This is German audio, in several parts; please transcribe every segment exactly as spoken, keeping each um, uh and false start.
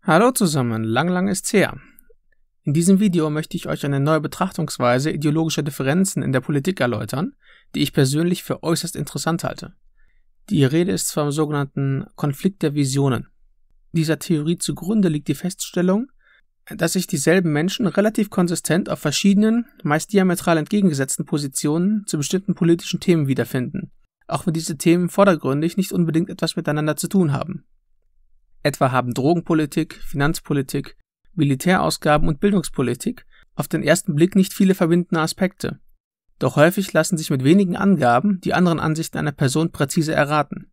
Hallo zusammen, lang lang ist's her. In diesem Video möchte ich euch eine neue Betrachtungsweise ideologischer Differenzen in der Politik erläutern, die ich persönlich für äußerst interessant halte. Die Rede ist vom sogenannten Konflikt der Visionen. Dieser Theorie zugrunde liegt die Feststellung, dass sich dieselben Menschen relativ konsistent auf verschiedenen, meist diametral entgegengesetzten Positionen zu bestimmten politischen Themen wiederfinden, auch wenn diese Themen vordergründig nicht unbedingt etwas miteinander zu tun haben. Etwa haben Drogenpolitik, Finanzpolitik, Militärausgaben und Bildungspolitik auf den ersten Blick nicht viele verbindende Aspekte. Doch häufig lassen sich mit wenigen Angaben die anderen Ansichten einer Person präzise erraten.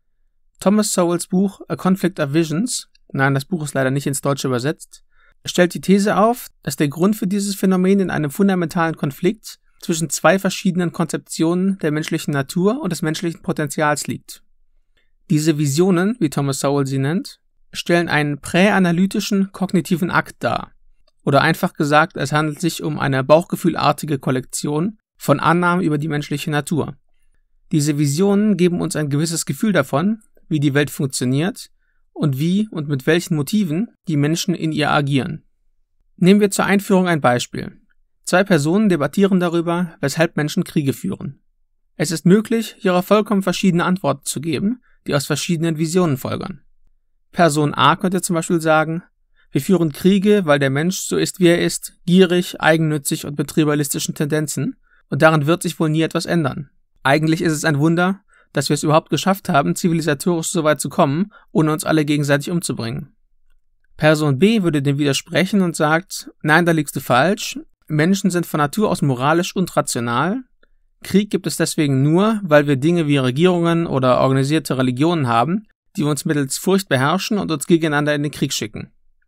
Thomas Sowells Buch A Conflict of Visions, nein, das Buch ist leider nicht ins Deutsche übersetzt, stellt die These auf, dass der Grund für dieses Phänomen in einem fundamentalen Konflikt zwischen zwei verschiedenen Konzeptionen der menschlichen Natur und des menschlichen Potenzials liegt. Diese Visionen, wie Thomas Sowell sie nennt, stellen einen präanalytischen kognitiven Akt dar. Oder einfach gesagt, es handelt sich um eine bauchgefühlartige Kollektion von Annahmen über die menschliche Natur. Diese Visionen geben uns ein gewisses Gefühl davon, wie die Welt funktioniert und wie und mit welchen Motiven die Menschen in ihr agieren. Nehmen wir zur Einführung ein Beispiel. Zwei Personen debattieren darüber, weshalb Menschen Kriege führen. Es ist möglich, hierauf vollkommen verschiedene Antworten zu geben, die aus verschiedenen Visionen folgern. Person A könnte zum Beispiel sagen, wir führen Kriege, weil der Mensch so ist, wie er ist, gierig, eigennützig und mit tribalistischen Tendenzen, und daran wird sich wohl nie etwas ändern. Eigentlich ist es ein Wunder, dass wir es überhaupt geschafft haben, zivilisatorisch so weit zu kommen, ohne uns alle gegenseitig umzubringen. Person B würde dem widersprechen und sagt, nein, da liegst du falsch, Menschen sind von Natur aus moralisch und rational, Krieg gibt es deswegen nur, weil wir Dinge wie Regierungen oder organisierte Religionen haben, die uns mittels Furcht beherrschen und uns gegeneinander in den Krieg schicken.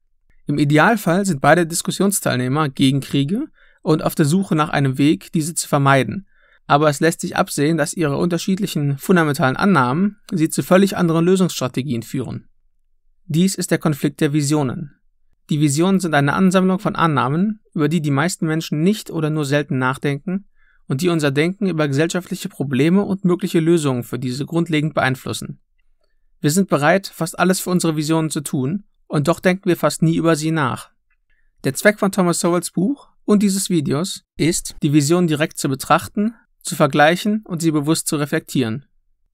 Im Idealfall sind beide Diskussionsteilnehmer gegen Kriege und auf der Suche nach einem Weg, diese zu vermeiden. Aber es lässt sich absehen, dass ihre unterschiedlichen fundamentalen Annahmen sie zu völlig anderen Lösungsstrategien führen. Dies ist der Konflikt der Visionen. Die Visionen sind eine Ansammlung von Annahmen, über die die meisten Menschen nicht oder nur selten nachdenken und die unser Denken über gesellschaftliche Probleme und mögliche Lösungen für diese grundlegend beeinflussen. Wir sind bereit, fast alles für unsere Visionen zu tun, und doch denken wir fast nie über sie nach. Der Zweck von Thomas Sowells Buch und dieses Videos ist, die Visionen direkt zu betrachten, zu vergleichen und sie bewusst zu reflektieren.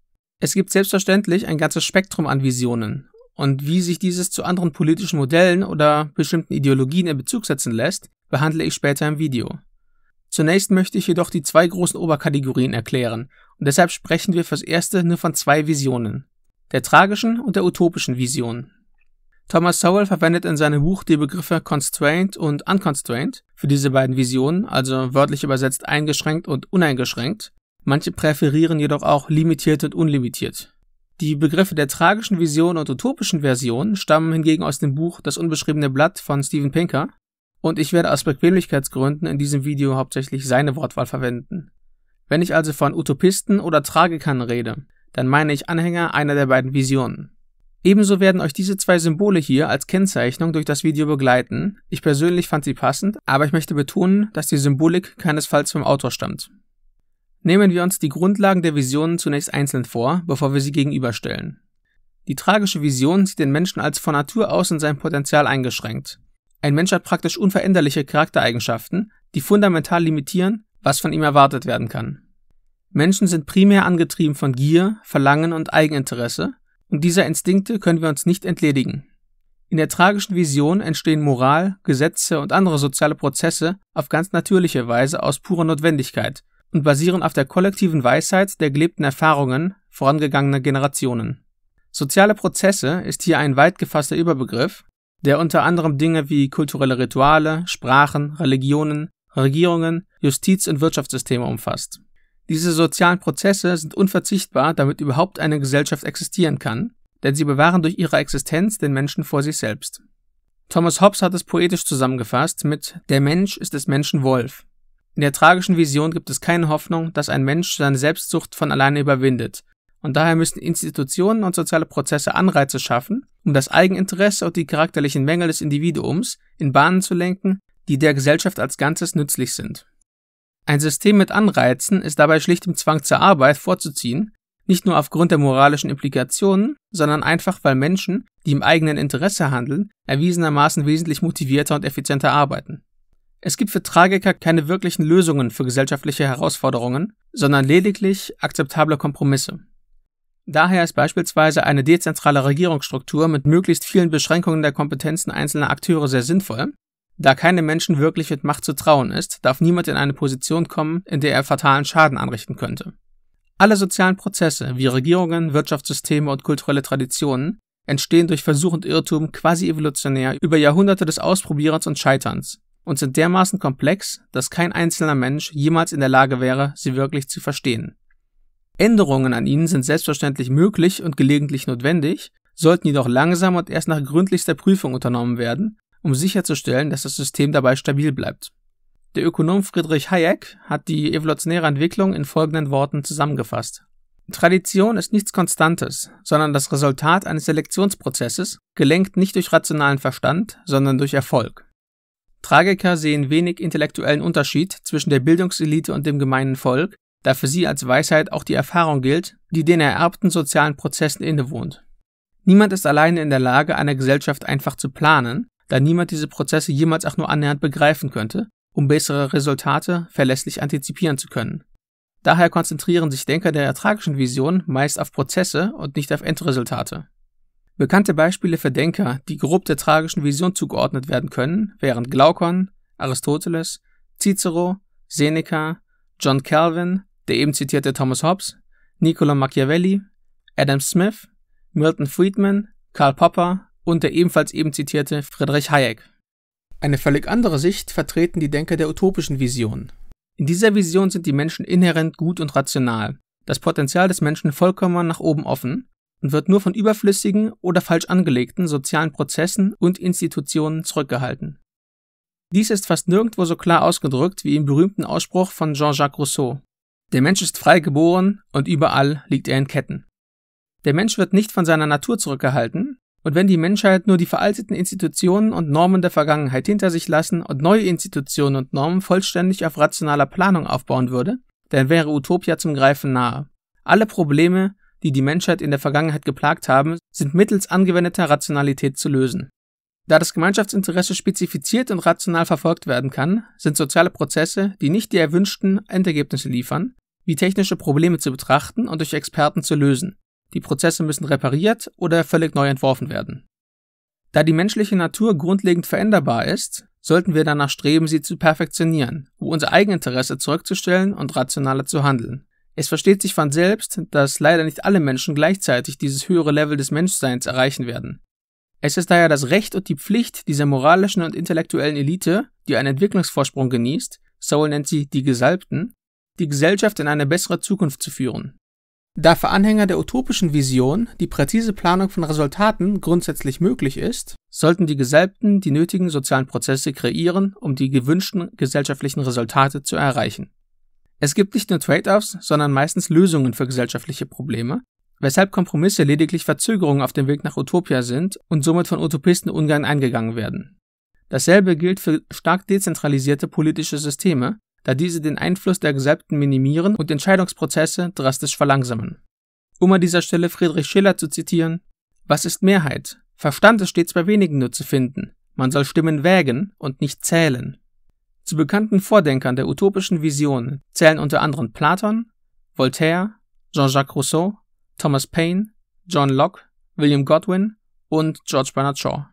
Es gibt selbstverständlich ein ganzes Spektrum an Visionen, und wie sich dieses zu anderen politischen Modellen oder bestimmten Ideologien in Bezug setzen lässt, behandle ich später im Video. Zunächst möchte ich jedoch die zwei großen Oberkategorien erklären, und deshalb sprechen wir fürs Erste nur von zwei Visionen: der tragischen und der utopischen Vision. Thomas Sowell verwendet in seinem Buch die Begriffe constrained und unconstrained für diese beiden Visionen, also wörtlich übersetzt eingeschränkt und uneingeschränkt. Manche präferieren jedoch auch limitiert und unlimitiert. Die Begriffe der tragischen Vision und utopischen Version stammen hingegen aus dem Buch Das unbeschriebene Blatt von Steven Pinker, und ich werde aus Bequemlichkeitsgründen in diesem Video hauptsächlich seine Wortwahl verwenden. Wenn ich also von Utopisten oder Tragikern rede, dann meine ich Anhänger einer der beiden Visionen. Ebenso werden euch diese zwei Symbole hier als Kennzeichnung durch das Video begleiten. Ich persönlich fand sie passend, aber ich möchte betonen, dass die Symbolik keinesfalls vom Autor stammt. Nehmen wir uns die Grundlagen der Visionen zunächst einzeln vor, bevor wir sie gegenüberstellen. Die tragische Vision sieht den Menschen als von Natur aus in seinem Potenzial eingeschränkt. Ein Mensch hat praktisch unveränderliche Charaktereigenschaften, die fundamental limitieren, was von ihm erwartet werden kann. Menschen sind primär angetrieben von Gier, Verlangen und Eigeninteresse, und dieser Instinkte können wir uns nicht entledigen. In der tragischen Vision entstehen Moral, Gesetze und andere soziale Prozesse auf ganz natürliche Weise aus purer Notwendigkeit und basieren auf der kollektiven Weisheit der gelebten Erfahrungen vorangegangener Generationen. Soziale Prozesse ist hier ein weit gefasster Überbegriff, der unter anderem Dinge wie kulturelle Rituale, Sprachen, Religionen, Regierungen, Justiz- und Wirtschaftssysteme umfasst. Diese sozialen Prozesse sind unverzichtbar, damit überhaupt eine Gesellschaft existieren kann, denn sie bewahren durch ihre Existenz den Menschen vor sich selbst. Thomas Hobbes hat es poetisch zusammengefasst mit »Der Mensch ist des Menschen Wolf«. In der tragischen Vision gibt es keine Hoffnung, dass ein Mensch seine Selbstsucht von alleine überwindet, und daher müssen Institutionen und soziale Prozesse Anreize schaffen, um das Eigeninteresse und die charakterlichen Mängel des Individuums in Bahnen zu lenken, die der Gesellschaft als Ganzes nützlich sind. Ein System mit Anreizen ist dabei schlicht dem Zwang zur Arbeit vorzuziehen, Nicht nur aufgrund der moralischen Implikationen, sondern einfach, weil Menschen, die im eigenen Interesse handeln, erwiesenermaßen wesentlich motivierter und effizienter arbeiten. Es gibt für Tragiker keine wirklichen Lösungen für gesellschaftliche Herausforderungen, sondern lediglich akzeptable Kompromisse. Daher ist beispielsweise eine dezentrale Regierungsstruktur mit möglichst vielen Beschränkungen der Kompetenzen einzelner Akteure sehr sinnvoll. Da keinem Menschen wirklich mit Macht zu trauen ist, darf niemand in eine Position kommen, in der er fatalen Schaden anrichten könnte. Alle sozialen Prozesse wie Regierungen, Wirtschaftssysteme und kulturelle Traditionen entstehen durch Versuch und Irrtum quasi evolutionär über Jahrhunderte des Ausprobierens und Scheiterns und sind dermaßen komplex, dass kein einzelner Mensch jemals in der Lage wäre, sie wirklich zu verstehen. Änderungen an ihnen sind selbstverständlich möglich und gelegentlich notwendig, sollten jedoch langsam und erst nach gründlichster Prüfung unternommen werden, um sicherzustellen, dass das System dabei stabil bleibt. Der Ökonom Friedrich Hayek hat die evolutionäre Entwicklung in folgenden Worten zusammengefasst. Tradition ist nichts Konstantes, sondern das Resultat eines Selektionsprozesses, gelenkt nicht durch rationalen Verstand, sondern durch Erfolg. Tragiker sehen wenig intellektuellen Unterschied zwischen der Bildungselite und dem gemeinen Volk, da für sie als Weisheit auch die Erfahrung gilt, die den ererbten sozialen Prozessen innewohnt. Niemand ist alleine in der Lage, eine Gesellschaft einfach zu planen, da niemand diese Prozesse jemals auch nur annähernd begreifen könnte, um bessere Resultate verlässlich antizipieren zu können. Daher konzentrieren sich Denker der tragischen Vision meist auf Prozesse und nicht auf Endresultate. Bekannte Beispiele für Denker, die grob der tragischen Vision zugeordnet werden können, wären Glaukon, Aristoteles, Cicero, Seneca, John Calvin, der eben zitierte Thomas Hobbes, Niccolo Machiavelli, Adam Smith, Milton Friedman, Karl Popper und der ebenfalls eben zitierte Friedrich Hayek. Eine völlig andere Sicht vertreten die Denker der utopischen Vision. In dieser Vision sind die Menschen inhärent gut und rational, das Potenzial des Menschen vollkommen nach oben offen und wird nur von überflüssigen oder falsch angelegten sozialen Prozessen und Institutionen zurückgehalten. Dies ist fast nirgendwo so klar ausgedrückt wie im berühmten Ausspruch von Jean-Jacques Rousseau: Der Mensch ist frei geboren und überall liegt er in Ketten. Der Mensch wird nicht von seiner Natur zurückgehalten, und wenn die Menschheit nur die veralteten Institutionen und Normen der Vergangenheit hinter sich lassen und neue Institutionen und Normen vollständig auf rationaler Planung aufbauen würde, dann wäre Utopia zum Greifen nahe. Alle Probleme, die die Menschheit in der Vergangenheit geplagt haben, sind mittels angewendeter Rationalität zu lösen. Da das Gemeinschaftsinteresse spezifiziert und rational verfolgt werden kann, sind soziale Prozesse, die nicht die erwünschten Endergebnisse liefern, wie technische Probleme zu betrachten und durch Experten zu lösen. Die Prozesse müssen repariert oder völlig neu entworfen werden. Da die menschliche Natur grundlegend veränderbar ist, sollten wir danach streben, sie zu perfektionieren, um unser Eigeninteresse zurückzustellen und rationaler zu handeln. Es versteht sich von selbst, dass leider nicht alle Menschen gleichzeitig dieses höhere Level des Menschseins erreichen werden. Es ist daher das Recht und die Pflicht dieser moralischen und intellektuellen Elite, die einen Entwicklungsvorsprung genießt, Sowell nennt sie die Gesalbten, die Gesellschaft in eine bessere Zukunft zu führen. Da für Anhänger der utopischen Vision die präzise Planung von Resultaten grundsätzlich möglich ist, sollten die Gesalbten die nötigen sozialen Prozesse kreieren, um die gewünschten gesellschaftlichen Resultate zu erreichen. Es gibt nicht nur Trade-offs, sondern meistens Lösungen für gesellschaftliche Probleme, weshalb Kompromisse lediglich Verzögerungen auf dem Weg nach Utopia sind und somit von Utopisten ungern eingegangen werden. Dasselbe gilt für stark dezentralisierte politische Systeme, da diese den Einfluss der Gesalbten minimieren und Entscheidungsprozesse drastisch verlangsamen. Um an dieser Stelle Friedrich Schiller zu zitieren: Was ist Mehrheit? Verstand ist stets bei wenigen nur zu finden. Man soll Stimmen wägen und nicht zählen. Zu bekannten Vordenkern der utopischen Vision zählen unter anderem Platon, Voltaire, Jean-Jacques Rousseau, Thomas Paine, John Locke, William Godwin und George Bernard Shaw.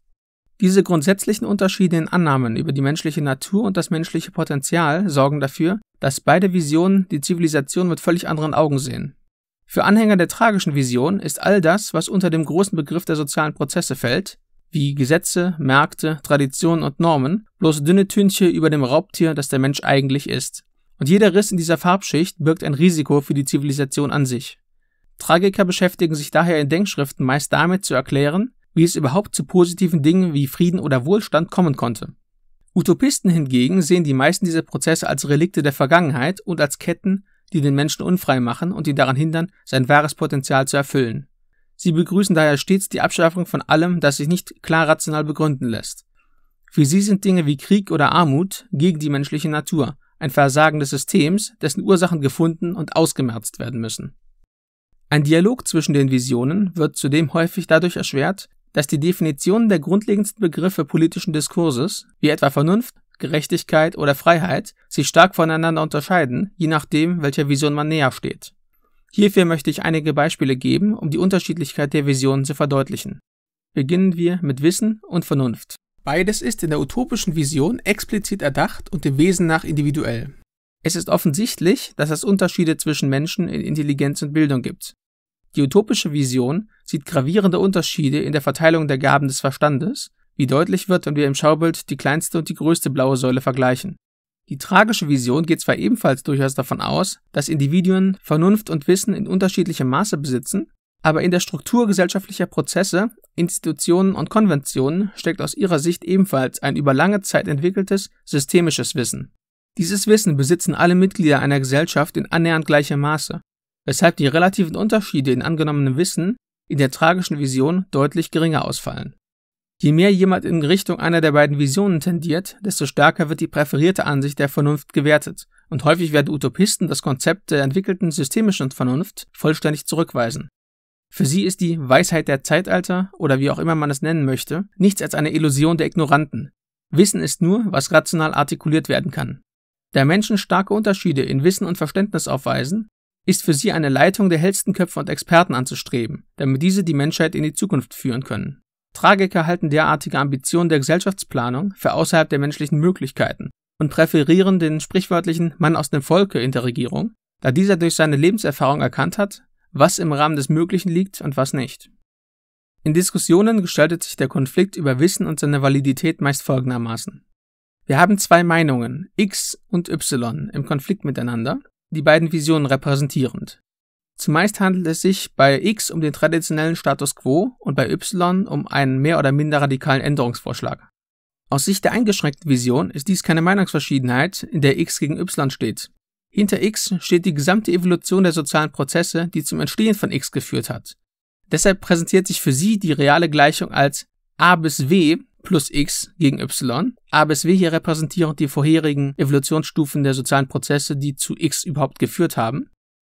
Diese grundsätzlichen Unterschiede in Annahmen über die menschliche Natur und das menschliche Potenzial sorgen dafür, dass beide Visionen die Zivilisation mit völlig anderen Augen sehen. Für Anhänger der tragischen Vision ist all das, was unter dem großen Begriff der sozialen Prozesse fällt, wie Gesetze, Märkte, Traditionen und Normen, bloß dünne Tünche über dem Raubtier, das der Mensch eigentlich ist. Und jeder Riss in dieser Farbschicht birgt ein Risiko für die Zivilisation an sich. Tragiker beschäftigen sich daher in Denkschriften meist damit zu erklären, wie es überhaupt zu positiven Dingen wie Frieden oder Wohlstand kommen konnte. Utopisten hingegen sehen die meisten dieser Prozesse als Relikte der Vergangenheit und als Ketten, die den Menschen unfrei machen und ihn daran hindern, sein wahres Potenzial zu erfüllen. Sie begrüßen daher stets die Abschaffung von allem, das sich nicht klar rational begründen lässt. Für sie sind Dinge wie Krieg oder Armut gegen die menschliche Natur, ein Versagen des Systems, dessen Ursachen gefunden und ausgemerzt werden müssen. Ein Dialog zwischen den Visionen wird zudem häufig dadurch erschwert, dass die Definitionen der grundlegendsten Begriffe politischen Diskurses, wie etwa Vernunft, Gerechtigkeit oder Freiheit, sich stark voneinander unterscheiden, je nachdem, welcher Vision man näher steht. Hierfür möchte ich einige Beispiele geben, um die Unterschiedlichkeit der Visionen zu verdeutlichen. Beginnen wir mit Wissen und Vernunft. Beides ist in der utopischen Vision explizit erdacht und dem Wesen nach individuell. Es ist offensichtlich, dass es Unterschiede zwischen Menschen in Intelligenz und Bildung gibt. Die utopische Vision sieht gravierende Unterschiede in der Verteilung der Gaben des Verstandes, wie deutlich wird, wenn wir im Schaubild die kleinste und die größte blaue Säule vergleichen. Die tragische Vision geht zwar ebenfalls durchaus davon aus, dass Individuen Vernunft und Wissen in unterschiedlichem Maße besitzen, aber in der Struktur gesellschaftlicher Prozesse, Institutionen und Konventionen steckt aus ihrer Sicht ebenfalls ein über lange Zeit entwickeltes, systemisches Wissen. Dieses Wissen besitzen alle Mitglieder einer Gesellschaft in annähernd gleichem Maße, weshalb die relativen Unterschiede in angenommenem Wissen in der tragischen Vision deutlich geringer ausfallen. Je mehr jemand in Richtung einer der beiden Visionen tendiert, desto stärker wird die präferierte Ansicht der Vernunft gewertet, und häufig werden Utopisten das Konzept der entwickelten systemischen Vernunft vollständig zurückweisen. Für sie ist die Weisheit der Zeitalter, oder wie auch immer man es nennen möchte, nichts als eine Illusion der Ignoranten. Wissen ist nur, was rational artikuliert werden kann. Da Menschen starke Unterschiede in Wissen und Verständnis aufweisen, ist für sie eine Leitung der hellsten Köpfe und Experten anzustreben, damit diese die Menschheit in die Zukunft führen können. Tragiker halten derartige Ambitionen der Gesellschaftsplanung für außerhalb der menschlichen Möglichkeiten und präferieren den sprichwörtlichen Mann aus dem Volke in der Regierung, da dieser durch seine Lebenserfahrung erkannt hat, was im Rahmen des Möglichen liegt und was nicht. In Diskussionen gestaltet sich der Konflikt über Wissen und seine Validität meist folgendermaßen. Wir haben zwei Meinungen, X und Y, im Konflikt miteinander, die beiden Visionen repräsentierend. Zumeist handelt es sich bei X um den traditionellen Status quo und bei Y um einen mehr oder minder radikalen Änderungsvorschlag. Aus Sicht der eingeschränkten Vision ist dies keine Meinungsverschiedenheit, in der X gegen Y steht. Hinter X steht die gesamte Evolution der sozialen Prozesse, die zum Entstehen von X geführt hat. Deshalb präsentiert sich für sie die reale Gleichung als a bis w plus x gegen y. A bis w hier repräsentierend die vorherigen Evolutionsstufen der sozialen Prozesse, die zu X überhaupt geführt haben.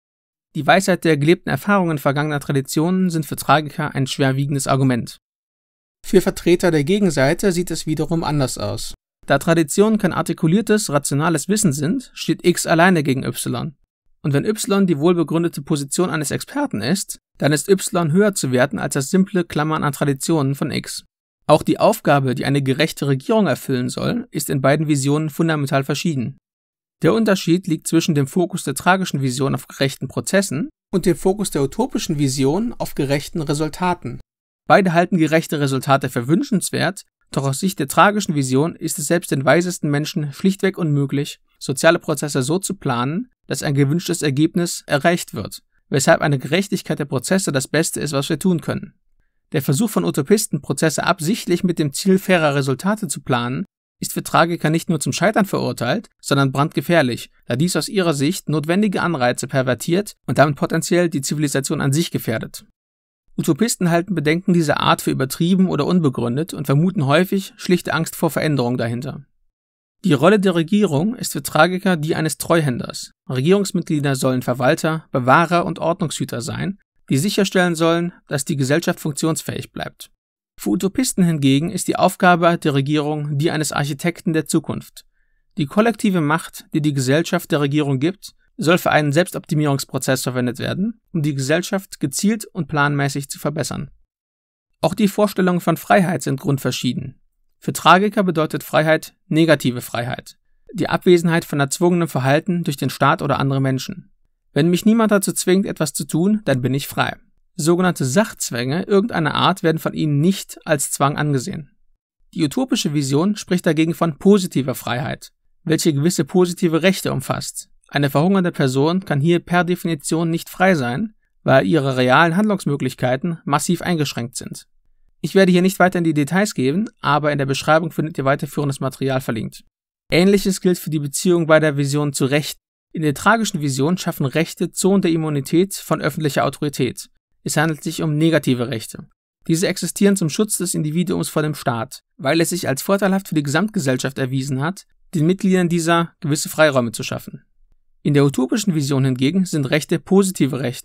Die Weisheit der gelebten Erfahrungen vergangener Traditionen sind für Tragiker ein schwerwiegendes Argument. Für Vertreter der Gegenseite sieht es wiederum anders aus. Da Traditionen kein artikuliertes, rationales Wissen sind, steht X alleine gegen Y. Und wenn Y die wohlbegründete Position eines Experten ist, dann ist Y höher zu werten als das simple Klammern an Traditionen von X. Auch die Aufgabe, die eine gerechte Regierung erfüllen soll, ist in beiden Visionen fundamental verschieden. Der Unterschied liegt zwischen dem Fokus der tragischen Vision auf gerechten Prozessen und dem Fokus der utopischen Vision auf gerechten Resultaten. Beide halten gerechte Resultate für wünschenswert, doch aus Sicht der tragischen Vision ist es selbst den weisesten Menschen schlichtweg unmöglich, soziale Prozesse so zu planen, dass ein gewünschtes Ergebnis erreicht wird, weshalb eine Gerechtigkeit der Prozesse das Beste ist, was wir tun können. Der Versuch von Utopisten, Prozesse absichtlich mit dem Ziel fairer Resultate zu planen, ist für Tragiker nicht nur zum Scheitern verurteilt, sondern brandgefährlich, da dies aus ihrer Sicht notwendige Anreize pervertiert und damit potenziell die Zivilisation an sich gefährdet. Utopisten halten Bedenken dieser Art für übertrieben oder unbegründet und vermuten häufig schlichte Angst vor Veränderung dahinter. Die Rolle der Regierung ist für Tragiker die eines Treuhänders. Regierungsmitglieder sollen Verwalter, Bewahrer und Ordnungshüter sein, die sicherstellen sollen, dass die Gesellschaft funktionsfähig bleibt. Für Utopisten hingegen ist die Aufgabe der Regierung die eines Architekten der Zukunft. Die kollektive Macht, die die Gesellschaft der Regierung gibt, soll für einen Selbstoptimierungsprozess verwendet werden, um die Gesellschaft gezielt und planmäßig zu verbessern. Auch die Vorstellungen von Freiheit sind grundverschieden. Für Tragiker bedeutet Freiheit negative Freiheit, die Abwesenheit von erzwungenem Verhalten durch den Staat oder andere Menschen. Wenn mich niemand dazu zwingt, etwas zu tun, dann bin ich frei. Sogenannte Sachzwänge irgendeiner Art werden von ihnen nicht als Zwang angesehen. Die utopische Vision spricht dagegen von positiver Freiheit, welche gewisse positive Rechte umfasst. Eine verhungernde Person kann hier per Definition nicht frei sein, weil ihre realen Handlungsmöglichkeiten massiv eingeschränkt sind. Ich werde hier nicht weiter in die Details gehen, aber in der Beschreibung findet ihr weiterführendes Material verlinkt. Ähnliches gilt für die Beziehung beider Visionen zu Rechten. In der tragischen Vision schaffen Rechte Zonen der Immunität von öffentlicher Autorität. Es handelt sich um negative Rechte. Diese existieren zum Schutz des Individuums vor dem Staat, weil es sich als vorteilhaft für die Gesamtgesellschaft erwiesen hat, den Mitgliedern dieser gewisse Freiräume zu schaffen. In der utopischen Vision hingegen sind Rechte positive Rechte,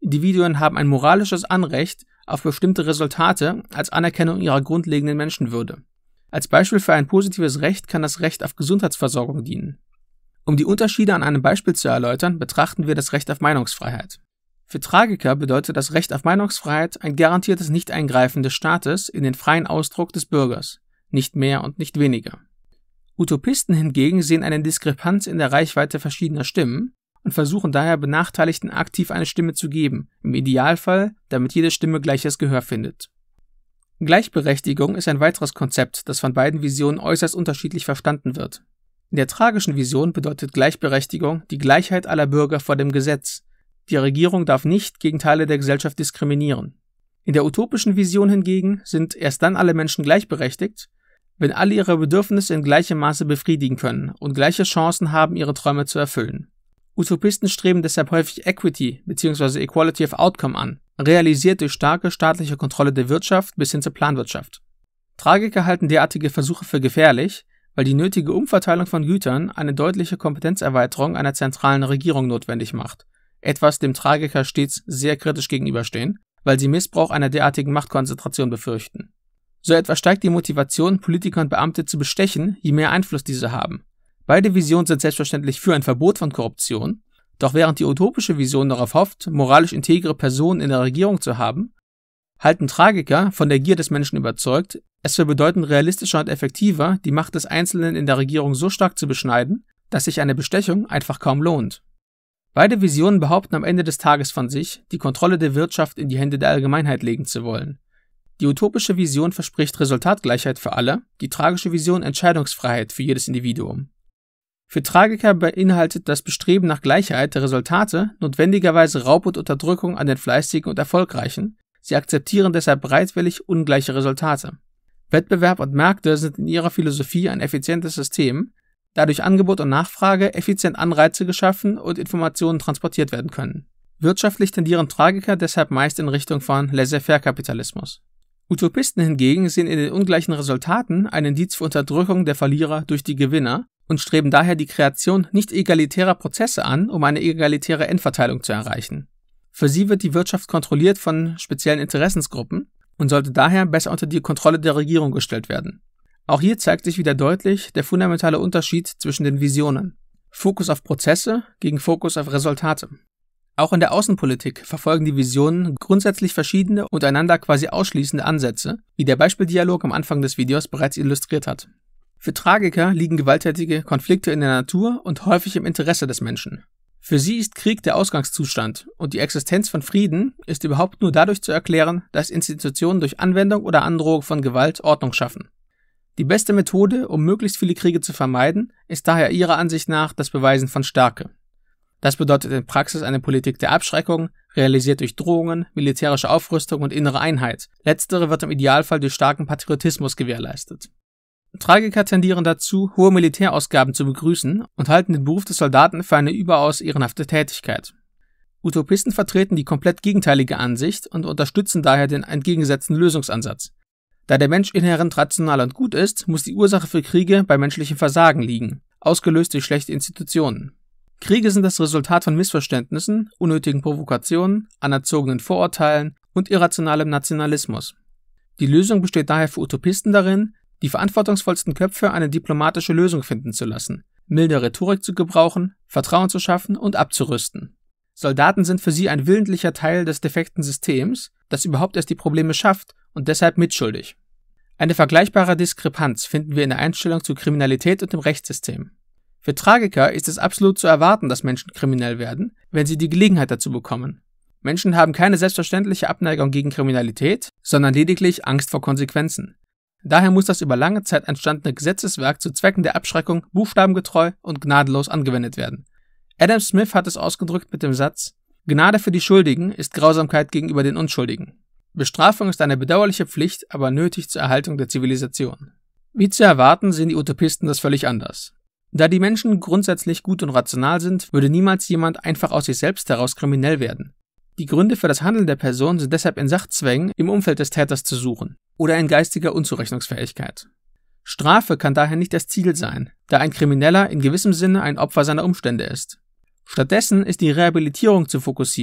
Individuen haben ein moralisches Anrecht auf bestimmte Resultate als Anerkennung ihrer grundlegenden Menschenwürde. Als Beispiel für ein positives Recht kann das Recht auf Gesundheitsversorgung dienen. Um die Unterschiede an einem Beispiel zu erläutern, betrachten wir das Recht auf Meinungsfreiheit. Für Tragiker bedeutet das Recht auf Meinungsfreiheit ein garantiertes Nicht-Eingreifen des Staates in den freien Ausdruck des Bürgers, nicht mehr und nicht weniger. Utopisten hingegen sehen eine Diskrepanz in der Reichweite verschiedener Stimmen und versuchen daher Benachteiligten aktiv eine Stimme zu geben, im Idealfall, damit jede Stimme gleiches Gehör findet. Gleichberechtigung ist ein weiteres Konzept, das von beiden Visionen äußerst unterschiedlich verstanden wird. In der tragischen Vision bedeutet Gleichberechtigung die Gleichheit aller Bürger vor dem Gesetz. Die Regierung darf nicht gegen Teile der Gesellschaft diskriminieren. In der utopischen Vision hingegen sind erst dann alle Menschen gleichberechtigt, wenn alle ihre Bedürfnisse in gleichem Maße befriedigen können und gleiche Chancen haben, ihre Träume zu erfüllen. Utopisten streben deshalb häufig Equity bzw. Equality of Outcome an, realisiert durch starke staatliche Kontrolle der Wirtschaft bis hin zur Planwirtschaft. Tragiker halten derartige Versuche für gefährlich, weil die nötige Umverteilung von Gütern eine deutliche Kompetenzerweiterung einer zentralen Regierung notwendig macht, etwas dem Tragiker stets sehr kritisch gegenüberstehen, weil sie Missbrauch einer derartigen Machtkonzentration befürchten. So etwa steigt die Motivation, Politiker und Beamte zu bestechen, je mehr Einfluss diese haben. Beide Visionen sind selbstverständlich für ein Verbot von Korruption, doch während die utopische Vision darauf hofft, moralisch integre Personen in der Regierung zu haben, halten Tragiker, von der Gier des Menschen überzeugt, es für bedeutend realistischer und effektiver, die Macht des Einzelnen in der Regierung so stark zu beschneiden, dass sich eine Bestechung einfach kaum lohnt. Beide Visionen behaupten am Ende des Tages von sich, die Kontrolle der Wirtschaft in die Hände der Allgemeinheit legen zu wollen. Die utopische Vision verspricht Resultatgleichheit für alle, die tragische Vision Entscheidungsfreiheit für jedes Individuum. Für Tragiker beinhaltet das Bestreben nach Gleichheit der Resultate notwendigerweise Raub und Unterdrückung an den Fleißigen und Erfolgreichen, sie akzeptieren deshalb bereitwillig ungleiche Resultate. Wettbewerb und Märkte sind in ihrer Philosophie ein effizientes System, da durch Angebot und Nachfrage effizient Anreize geschaffen und Informationen transportiert werden können. Wirtschaftlich tendieren Tragiker deshalb meist in Richtung von Laissez-faire-Kapitalismus. Utopisten hingegen sehen in den ungleichen Resultaten ein Indiz für Unterdrückung der Verlierer durch die Gewinner und streben daher die Kreation nicht egalitärer Prozesse an, um eine egalitäre Endverteilung zu erreichen. Für sie wird die Wirtschaft kontrolliert von speziellen Interessensgruppen und sollte daher besser unter die Kontrolle der Regierung gestellt werden. Auch hier zeigt sich wieder deutlich der fundamentale Unterschied zwischen den Visionen. Fokus auf Prozesse gegen Fokus auf Resultate. Auch in der Außenpolitik verfolgen die Visionen grundsätzlich verschiedene und einander quasi ausschließende Ansätze, wie der Beispieldialog am Anfang des Videos bereits illustriert hat. Für Tragiker liegen gewalttätige Konflikte in der Natur und häufig im Interesse des Menschen. Für sie ist Krieg der Ausgangszustand und die Existenz von Frieden ist überhaupt nur dadurch zu erklären, dass Institutionen durch Anwendung oder Androhung von Gewalt Ordnung schaffen. Die beste Methode, um möglichst viele Kriege zu vermeiden, ist daher ihrer Ansicht nach das Beweisen von Stärke. Das bedeutet in Praxis eine Politik der Abschreckung, realisiert durch Drohungen, militärische Aufrüstung und innere Einheit. Letztere wird im Idealfall durch starken Patriotismus gewährleistet. Tragiker tendieren dazu, hohe Militärausgaben zu begrüßen und halten den Beruf des Soldaten für eine überaus ehrenhafte Tätigkeit. Utopisten vertreten die komplett gegenteilige Ansicht und unterstützen daher den entgegengesetzten Lösungsansatz. Da der Mensch inhärent rational und gut ist, muss die Ursache für Kriege bei menschlichem Versagen liegen, ausgelöst durch schlechte Institutionen. Kriege sind das Resultat von Missverständnissen, unnötigen Provokationen, anerzogenen Vorurteilen und irrationalem Nationalismus. Die Lösung besteht daher für Utopisten darin, die verantwortungsvollsten Köpfe eine diplomatische Lösung finden zu lassen, milde Rhetorik zu gebrauchen, Vertrauen zu schaffen und abzurüsten. Soldaten sind für sie ein willentlicher Teil des defekten Systems, das überhaupt erst die Probleme schafft und deshalb mitschuldig. Eine vergleichbare Diskrepanz finden wir in der Einstellung zu Kriminalität und dem Rechtssystem. Für Tragiker ist es absolut zu erwarten, dass Menschen kriminell werden, wenn sie die Gelegenheit dazu bekommen. Menschen haben keine selbstverständliche Abneigung gegen Kriminalität, sondern lediglich Angst vor Konsequenzen. Daher muss das über lange Zeit entstandene Gesetzeswerk zu Zwecken der Abschreckung buchstabengetreu und gnadenlos angewendet werden. Adam Smith hat es ausgedrückt mit dem Satz: Gnade für die Schuldigen ist Grausamkeit gegenüber den Unschuldigen. Bestrafung ist eine bedauerliche Pflicht, aber nötig zur Erhaltung der Zivilisation. Wie zu erwarten, sehen die Utopisten das völlig anders. Da die Menschen grundsätzlich gut und rational sind, würde niemals jemand einfach aus sich selbst heraus kriminell werden. Die Gründe für das Handeln der Person sind deshalb in Sachzwängen im Umfeld des Täters zu suchen oder in geistiger Unzurechnungsfähigkeit. Strafe kann daher nicht das Ziel sein, da ein Krimineller in gewissem Sinne ein Opfer seiner Umstände ist. Stattdessen ist die Rehabilitierung zu fokussieren,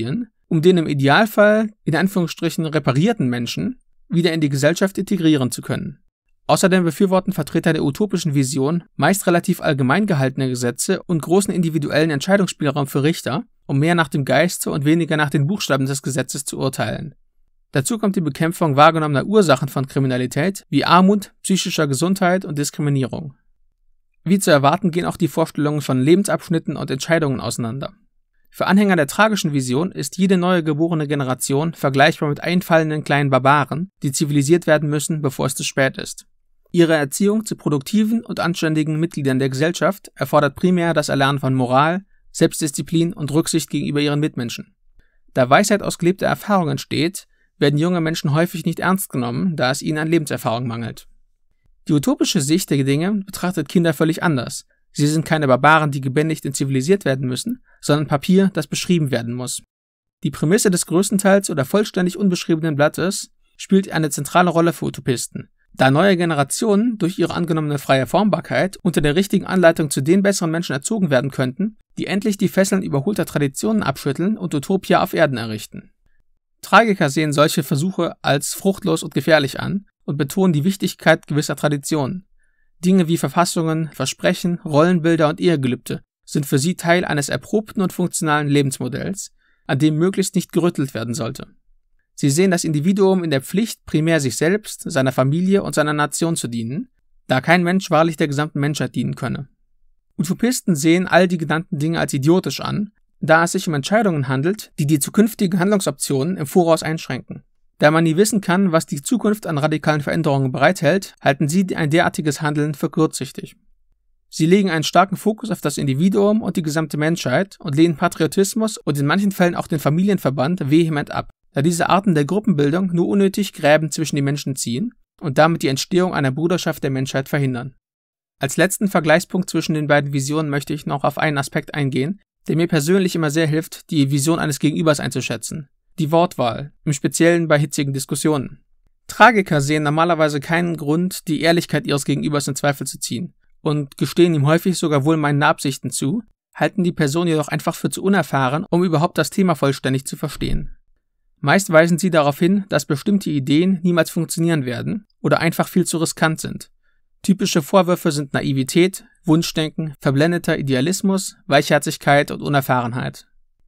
um den im Idealfall in Anführungsstrichen reparierten Menschen wieder in die Gesellschaft integrieren zu können. Außerdem befürworten Vertreter der utopischen Vision meist relativ allgemein gehaltene Gesetze und großen individuellen Entscheidungsspielraum für Richter, um mehr nach dem Geiste und weniger nach den Buchstaben des Gesetzes zu urteilen. Dazu kommt die Bekämpfung wahrgenommener Ursachen von Kriminalität wie Armut, psychischer Gesundheit und Diskriminierung. Wie zu erwarten, gehen auch die Vorstellungen von Lebensabschnitten und Entscheidungen auseinander. Für Anhänger der tragischen Vision ist jede neue geborene Generation vergleichbar mit einfallenden kleinen Barbaren, die zivilisiert werden müssen, bevor es zu spät ist. Ihre Erziehung zu produktiven und anständigen Mitgliedern der Gesellschaft erfordert primär das Erlernen von Moral, Selbstdisziplin und Rücksicht gegenüber ihren Mitmenschen. Da Weisheit aus gelebter Erfahrung entsteht, werden junge Menschen häufig nicht ernst genommen, da es ihnen an Lebenserfahrung mangelt. Die utopische Sicht der Dinge betrachtet Kinder völlig anders. Sie sind keine Barbaren, die gebändigt und zivilisiert werden müssen, sondern Papier, das beschrieben werden muss. Die Prämisse des größtenteils oder vollständig unbeschriebenen Blattes spielt eine zentrale Rolle für Utopisten, da neue Generationen durch ihre angenommene freie Formbarkeit unter der richtigen Anleitung zu den besseren Menschen erzogen werden könnten, die endlich die Fesseln überholter Traditionen abschütteln und Utopia auf Erden errichten. Tragiker sehen solche Versuche als fruchtlos und gefährlich an und betonen die Wichtigkeit gewisser Traditionen. Dinge wie Verfassungen, Versprechen, Rollenbilder und Ehegelübde sind für sie Teil eines erprobten und funktionalen Lebensmodells, an dem möglichst nicht gerüttelt werden sollte. Sie sehen das Individuum in der Pflicht, primär sich selbst, seiner Familie und seiner Nation zu dienen, da kein Mensch wahrlich der gesamten Menschheit dienen könne. Utopisten sehen all die genannten Dinge als idiotisch an, da es sich um Entscheidungen handelt, die die zukünftigen Handlungsoptionen im Voraus einschränken. Da man nie wissen kann, was die Zukunft an radikalen Veränderungen bereithält, halten sie ein derartiges Handeln für kurzsichtig. Sie legen einen starken Fokus auf das Individuum und die gesamte Menschheit und lehnen Patriotismus und in manchen Fällen auch den Familienverband vehement ab, da diese Arten der Gruppenbildung nur unnötig Gräben zwischen die Menschen ziehen und damit die Entstehung einer Bruderschaft der Menschheit verhindern. Als letzten Vergleichspunkt zwischen den beiden Visionen möchte ich noch auf einen Aspekt eingehen, der mir persönlich immer sehr hilft, die Vision eines Gegenübers einzuschätzen: die Wortwahl, im Speziellen bei hitzigen Diskussionen. Tragiker sehen normalerweise keinen Grund, die Ehrlichkeit ihres Gegenübers in Zweifel zu ziehen und gestehen ihm häufig sogar wohlmeinende Absichten zu, halten die Person jedoch einfach für zu unerfahren, um überhaupt das Thema vollständig zu verstehen. Meist weisen sie darauf hin, dass bestimmte Ideen niemals funktionieren werden oder einfach viel zu riskant sind. Typische Vorwürfe sind Naivität, Wunschdenken, verblendeter Idealismus, Weichherzigkeit und Unerfahrenheit.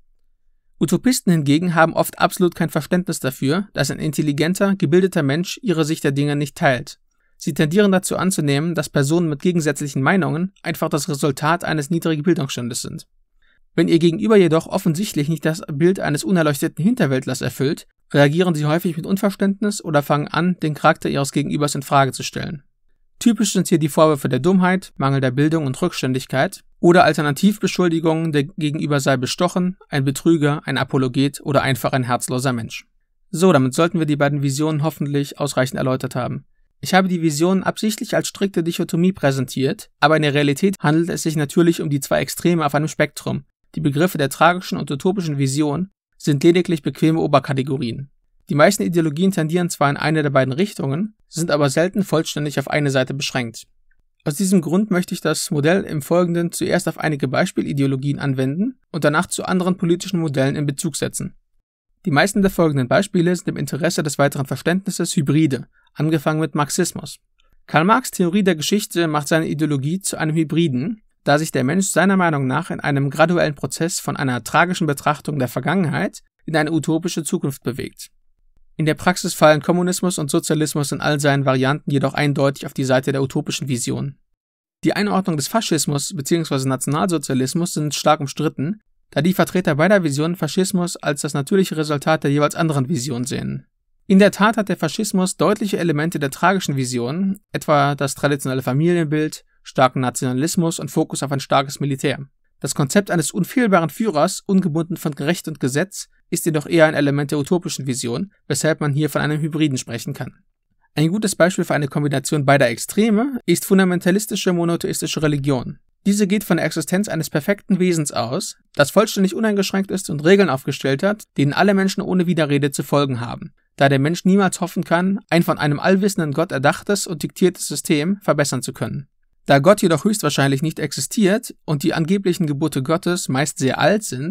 Utopisten hingegen haben oft absolut kein Verständnis dafür, dass ein intelligenter, gebildeter Mensch ihre Sicht der Dinge nicht teilt. Sie tendieren dazu anzunehmen, dass Personen mit gegensätzlichen Meinungen einfach das Resultat eines niedrigen Bildungsstandes sind. Wenn ihr Gegenüber jedoch offensichtlich nicht das Bild eines unerleuchteten Hinterwäldlers erfüllt, reagieren sie häufig mit Unverständnis oder fangen an, den Charakter ihres Gegenübers in Frage zu stellen. Typisch sind hier die Vorwürfe der Dummheit, mangelnder Bildung und Rückständigkeit oder Alternativbeschuldigungen, der Gegenüber sei bestochen, ein Betrüger, ein Apologet oder einfach ein herzloser Mensch. So, damit sollten wir die beiden Visionen hoffentlich ausreichend erläutert haben. Ich habe die Visionen absichtlich als strikte Dichotomie präsentiert, aber in der Realität handelt es sich natürlich um die zwei Extreme auf einem Spektrum. Die Begriffe der tragischen und utopischen Vision sind lediglich bequeme Oberkategorien. Die meisten Ideologien tendieren zwar in eine der beiden Richtungen, sind aber selten vollständig auf eine Seite beschränkt. Aus diesem Grund möchte ich das Modell im Folgenden zuerst auf einige Beispielideologien anwenden und danach zu anderen politischen Modellen in Bezug setzen. Die meisten der folgenden Beispiele sind im Interesse des weiteren Verständnisses Hybride, angefangen mit Marxismus. Karl Marx' Theorie der Geschichte macht seine Ideologie zu einem Hybriden, da sich der Mensch seiner Meinung nach in einem graduellen Prozess von einer tragischen Betrachtung der Vergangenheit in eine utopische Zukunft bewegt. In der Praxis fallen Kommunismus und Sozialismus in all seinen Varianten jedoch eindeutig auf die Seite der utopischen Vision. Die Einordnung des Faschismus bzw. Nationalsozialismus sind stark umstritten, da die Vertreter beider Visionen Faschismus als das natürliche Resultat der jeweils anderen Vision sehen. In der Tat hat der Faschismus deutliche Elemente der tragischen Vision, etwa das traditionelle Familienbild, starken Nationalismus und Fokus auf ein starkes Militär. Das Konzept eines unfehlbaren Führers, ungebunden von Recht und Gesetz, ist jedoch eher ein Element der utopischen Vision, weshalb man hier von einem Hybriden sprechen kann. Ein gutes Beispiel für eine Kombination beider Extreme ist fundamentalistische monotheistische Religion. Diese geht von der Existenz eines perfekten Wesens aus, das vollständig uneingeschränkt ist und Regeln aufgestellt hat, denen alle Menschen ohne Widerrede zu folgen haben, da der Mensch niemals hoffen kann, ein von einem allwissenden Gott erdachtes und diktiertes System verbessern zu können. Da Gott jedoch höchstwahrscheinlich nicht existiert und die angeblichen Gebote Gottes meist sehr alt sind,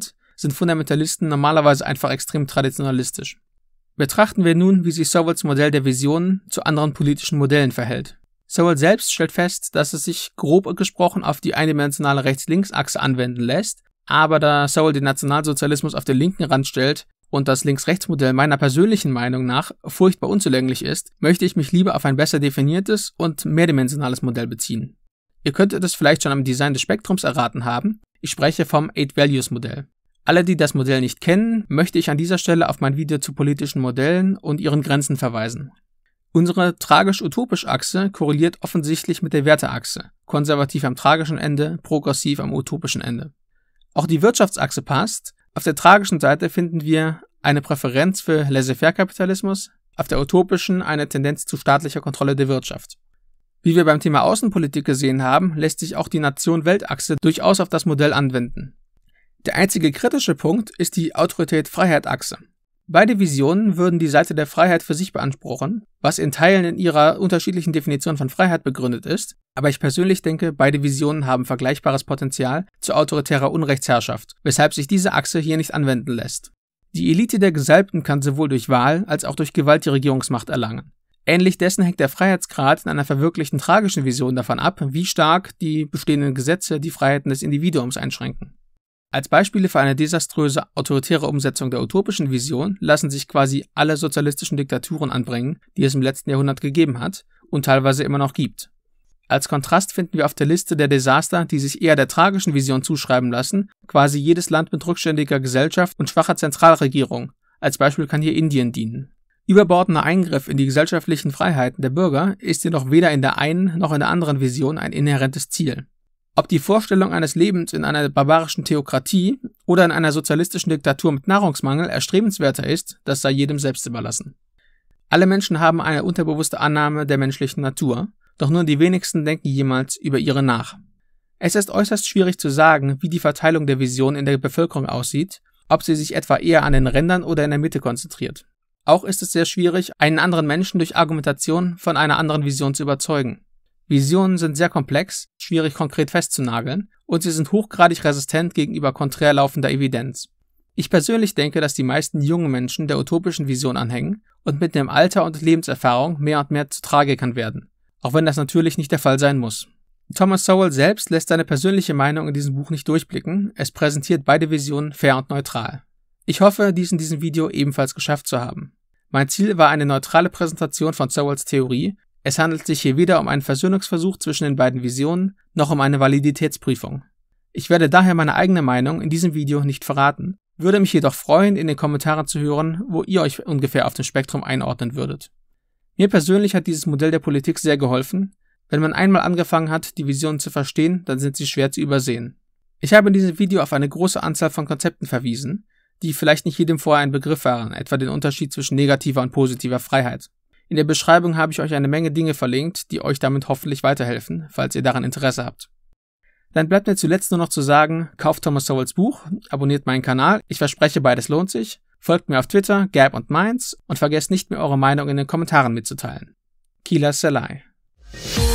sind Fundamentalisten normalerweise einfach extrem traditionalistisch. Betrachten wir nun, wie sich Sowells Modell der Visionen zu anderen politischen Modellen verhält. Sowell selbst stellt fest, dass es sich grob gesprochen auf die eindimensionale Rechts-Links-Achse anwenden lässt, aber da Sowell den Nationalsozialismus auf den linken Rand stellt und das Links-Rechts-Modell meiner persönlichen Meinung nach furchtbar unzulänglich ist, möchte ich mich lieber auf ein besser definiertes und mehrdimensionales Modell beziehen. Ihr könntet es vielleicht schon am Design des Spektrums erraten haben, ich spreche vom Eight-Values-Modell. Alle, die das Modell nicht kennen, möchte ich an dieser Stelle auf mein Video zu politischen Modellen und ihren Grenzen verweisen. Unsere tragisch-utopisch-Achse korreliert offensichtlich mit der Werteachse, konservativ am tragischen Ende, progressiv am utopischen Ende. Auch die Wirtschaftsachse passt. Auf der tragischen Seite finden wir eine Präferenz für Laissez-faire-Kapitalismus, auf der utopischen eine Tendenz zu staatlicher Kontrolle der Wirtschaft. Wie wir beim Thema Außenpolitik gesehen haben, lässt sich auch die Nation-Welt-Achse durchaus auf das Modell anwenden. Der einzige kritische Punkt ist die Autorität-Freiheit-Achse. Beide Visionen würden die Seite der Freiheit für sich beanspruchen, was in Teilen in ihrer unterschiedlichen Definition von Freiheit begründet ist, aber ich persönlich denke, beide Visionen haben vergleichbares Potenzial zu autoritärer Unrechtsherrschaft, weshalb sich diese Achse hier nicht anwenden lässt. Die Elite der Gesalbten kann sowohl durch Wahl als auch durch Gewalt die Regierungsmacht erlangen. Ähnlich dessen hängt der Freiheitsgrad in einer verwirklichten tragischen Vision davon ab, wie stark die bestehenden Gesetze die Freiheiten des Individuums einschränken. Als Beispiele für eine desaströse autoritäre Umsetzung der utopischen Vision lassen sich quasi alle sozialistischen Diktaturen anbringen, die es im letzten Jahrhundert gegeben hat und teilweise immer noch gibt. Als Kontrast finden wir auf der Liste der Desaster, die sich eher der tragischen Vision zuschreiben lassen, quasi jedes Land mit rückständiger Gesellschaft und schwacher Zentralregierung. Als Beispiel kann hier Indien dienen. Überbordender Eingriff in die gesellschaftlichen Freiheiten der Bürger ist jedoch weder in der einen noch in der anderen Vision ein inhärentes Ziel. Ob die Vorstellung eines Lebens in einer barbarischen Theokratie oder in einer sozialistischen Diktatur mit Nahrungsmangel erstrebenswerter ist, das sei jedem selbst überlassen. Alle Menschen haben eine unterbewusste Annahme der menschlichen Natur, doch nur die wenigsten denken jemals über ihre nach. Es ist äußerst schwierig zu sagen, wie die Verteilung der Vision in der Bevölkerung aussieht, ob sie sich etwa eher an den Rändern oder in der Mitte konzentriert. Auch ist es sehr schwierig, einen anderen Menschen durch Argumentation von einer anderen Vision zu überzeugen. Visionen sind sehr komplex, schwierig konkret festzunageln und sie sind hochgradig resistent gegenüber konträr laufender Evidenz. Ich persönlich denke, dass die meisten jungen Menschen der utopischen Vision anhängen und mit dem Alter und Lebenserfahrung mehr und mehr zu Tragikern werden, auch wenn das natürlich nicht der Fall sein muss. Thomas Sowell selbst lässt seine persönliche Meinung in diesem Buch nicht durchblicken, es präsentiert beide Visionen fair und neutral. Ich hoffe, dies in diesem Video ebenfalls geschafft zu haben. Mein Ziel war eine neutrale Präsentation von Sowells Theorie. Es handelt sich hier weder um einen Versöhnungsversuch zwischen den beiden Visionen, noch um eine Validitätsprüfung. Ich werde daher meine eigene Meinung in diesem Video nicht verraten, würde mich jedoch freuen, in den Kommentaren zu hören, wo ihr euch ungefähr auf dem Spektrum einordnen würdet. Mir persönlich hat dieses Modell der Politik sehr geholfen. Wenn man einmal angefangen hat, die Visionen zu verstehen, dann sind sie schwer zu übersehen. Ich habe in diesem Video auf eine große Anzahl von Konzepten verwiesen, die vielleicht nicht jedem vorher ein Begriff waren, etwa den Unterschied zwischen negativer und positiver Freiheit. In der Beschreibung habe ich euch eine Menge Dinge verlinkt, die euch damit hoffentlich weiterhelfen, falls ihr daran Interesse habt. Dann bleibt mir zuletzt nur noch zu sagen, kauft Thomas Sowells Buch, abonniert meinen Kanal, ich verspreche, beides lohnt sich, folgt mir auf Twitter, Gab und Minds und vergesst nicht, mir eure Meinung in den Kommentaren mitzuteilen. Kila Selai.